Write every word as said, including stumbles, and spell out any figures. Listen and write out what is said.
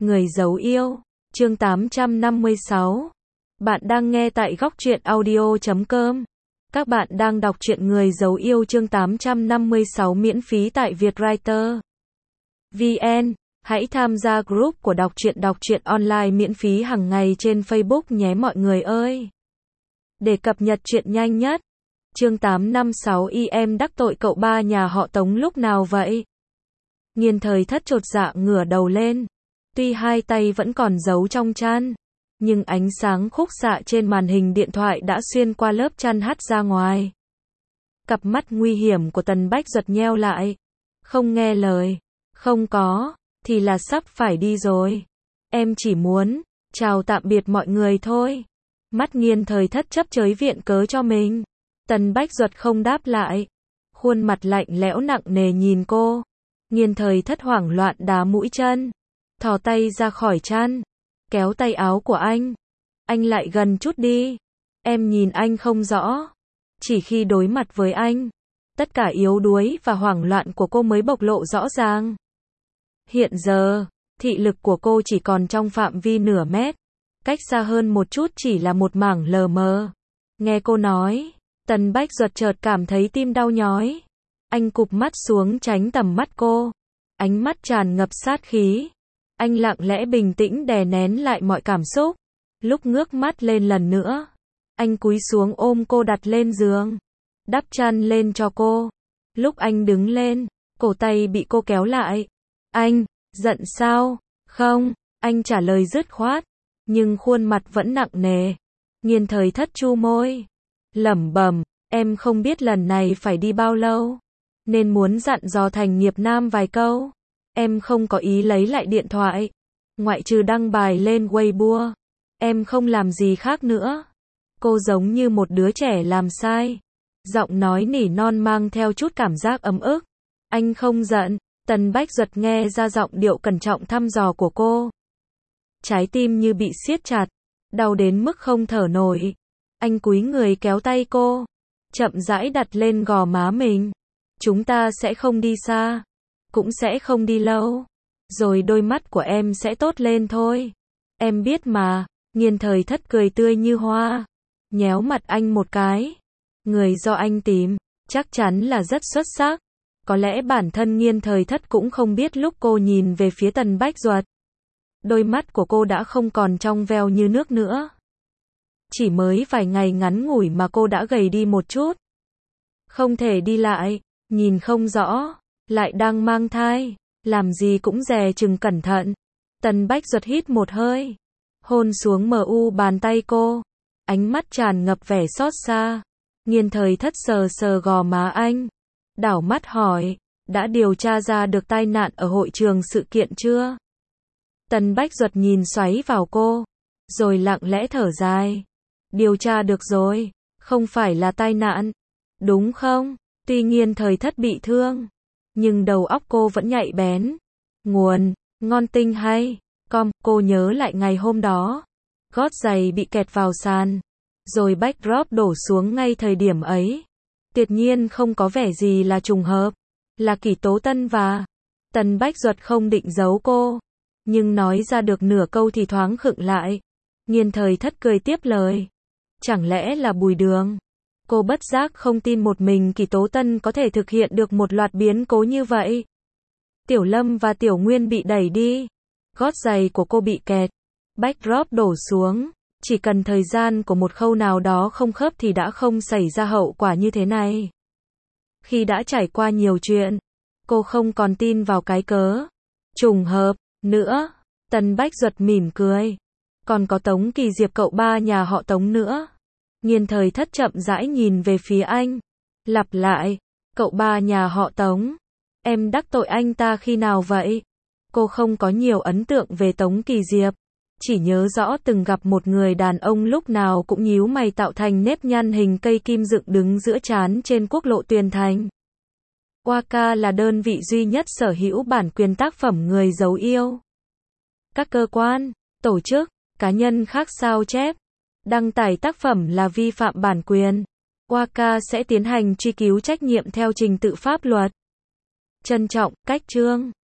Người giấu yêu, chương tám trăm năm mươi sáu. Bạn đang nghe tại góc truyện audio chấm com. Các bạn đang đọc truyện Người giấu yêu chương tám trăm năm mươi sáu miễn phí tại Vietwriter chấm vn. Hãy tham gia group của đọc truyện đọc truyện online miễn phí hàng ngày trên Facebook nhé mọi người ơi. Để cập nhật truyện nhanh nhất. Chương tám trăm năm mươi sáu y em đắc tội cậu ba nhà họ Tống lúc nào vậy? Nghiên Thời Thất chột dạ ngửa đầu lên. Tuy hai tay vẫn còn giấu trong chăn, nhưng ánh sáng khúc xạ trên màn hình điện thoại đã xuyên qua lớp chăn hắt ra ngoài. Cặp mắt nguy hiểm của Tần Bách Duật nheo lại. Không nghe lời. Không có, thì là sắp phải đi rồi. Em chỉ muốn, chào tạm biệt mọi người thôi. Mắt Nghiên Thời Thất chấp chới viện cớ cho mình. Tần Bách Duật không đáp lại. Khuôn mặt lạnh lẽo nặng nề nhìn cô. Nghiên Thời Thất hoảng loạn đá mũi chân. Thò tay ra khỏi chăn. Kéo tay áo của anh. Anh lại gần chút đi. Em nhìn anh không rõ. Chỉ khi đối mặt với anh, tất cả yếu đuối và hoảng loạn của cô mới bộc lộ rõ ràng. Hiện giờ, thị lực của cô chỉ còn trong phạm vi nửa mét. Cách xa hơn một chút chỉ là một mảng lờ mờ. Nghe cô nói, Tần Bách Duật chợt cảm thấy tim đau nhói. Anh cụp mắt xuống tránh tầm mắt cô. Ánh mắt tràn ngập sát khí. Anh lặng lẽ bình tĩnh đè nén lại mọi cảm xúc. Lúc ngước mắt lên lần nữa, anh cúi xuống ôm cô đặt lên giường, đắp chăn lên cho cô. Lúc anh đứng lên, cổ tay bị cô kéo lại. Anh, giận sao? Không, anh trả lời dứt khoát, nhưng khuôn mặt vẫn nặng nề. Nghiên Thời Thất chu môi, lẩm bẩm, em không biết lần này phải đi bao lâu, nên muốn dặn dò Thành Nghiệp Nam vài câu. Em không có ý lấy lại điện thoại, ngoại trừ đăng bài lên Weibo. Em không làm gì khác nữa. Cô giống như một đứa trẻ làm sai. Giọng nói nỉ non mang theo chút cảm giác ấm ức. Anh không giận. Tần Bách Duật nghe ra giọng điệu cẩn trọng thăm dò của cô. Trái tim như bị siết chặt, đau đến mức không thở nổi. Anh cúi người kéo tay cô, chậm rãi đặt lên gò má mình. Chúng ta sẽ không đi xa, cũng sẽ không đi lâu. Rồi đôi mắt của em sẽ tốt lên thôi. Em biết mà. Nghiên Thời Thất cười tươi như hoa, nhéo mặt anh một cái. Người do anh tìm, chắc chắn là rất xuất sắc. Có lẽ bản thân Nghiên Thời Thất cũng không biết lúc cô nhìn về phía Tần Bách Duật, đôi mắt của cô đã không còn trong veo như nước nữa. Chỉ mới vài ngày ngắn ngủi mà cô đã gầy đi một chút. Không thể đi lại, nhìn không rõ, lại đang mang thai, làm gì cũng dè chừng cẩn thận. Tần Bách Duật hít một hơi, hôn xuống mờ u bàn tay cô, ánh mắt tràn ngập vẻ xót xa. Nghiên Thời Thất sờ sờ gò má anh, đảo mắt hỏi, đã điều tra ra được tai nạn ở hội trường sự kiện chưa? Tần Bách Duật nhìn xoáy vào cô, rồi lặng lẽ thở dài. Điều tra được rồi, không phải là tai nạn, đúng không? Tuy Nghiên Thời Thất bị thương, nhưng đầu óc cô vẫn nhạy bén. Nguồn, ngon tinh hay. Com, cô nhớ lại ngày hôm đó, gót giày bị kẹt vào sàn, rồi backdrop đổ xuống ngay thời điểm ấy. Tuyệt nhiên không có vẻ gì là trùng hợp, là Kỷ Tố Tân và Tần Bách Duật không định giấu cô, nhưng nói ra được nửa câu thì thoáng khựng lại. Nghiên Thời Thất cười tiếp lời, chẳng lẽ là Bùi Đường? Cô bất giác không tin một mình Kỷ Tố Tân có thể thực hiện được một loạt biến cố như vậy. Tiểu Lâm và Tiểu Nguyên bị đẩy đi, gót giày của cô bị kẹt, backdrop đổ xuống, chỉ cần thời gian của một khâu nào đó không khớp thì đã không xảy ra hậu quả như thế này. Khi đã trải qua nhiều chuyện, cô không còn tin vào cái cớ trùng hợp nữa. Tần Bách Duật mỉm cười, còn có Tống Kỳ Diệp cậu ba nhà họ Tống nữa. Nghiên Thời Thất chậm rãi nhìn về phía anh, lặp lại, cậu ba nhà họ Tống, em đắc tội anh ta khi nào vậy? Cô không có nhiều ấn tượng về Tống Kỳ Diệp, chỉ nhớ rõ từng gặp một người đàn ông lúc nào cũng nhíu mày tạo thành nếp nhăn hình cây kim dựng đứng giữa trán trên quốc lộ Tuyền Thành. Waka là đơn vị duy nhất sở hữu bản quyền tác phẩm Người giấu yêu. Các cơ quan, tổ chức, cá nhân khác sao chép, đăng tải tác phẩm là vi phạm bản quyền. Waka sẽ tiến hành truy cứu trách nhiệm theo trình tự pháp luật. Trân trọng, Cách Trương.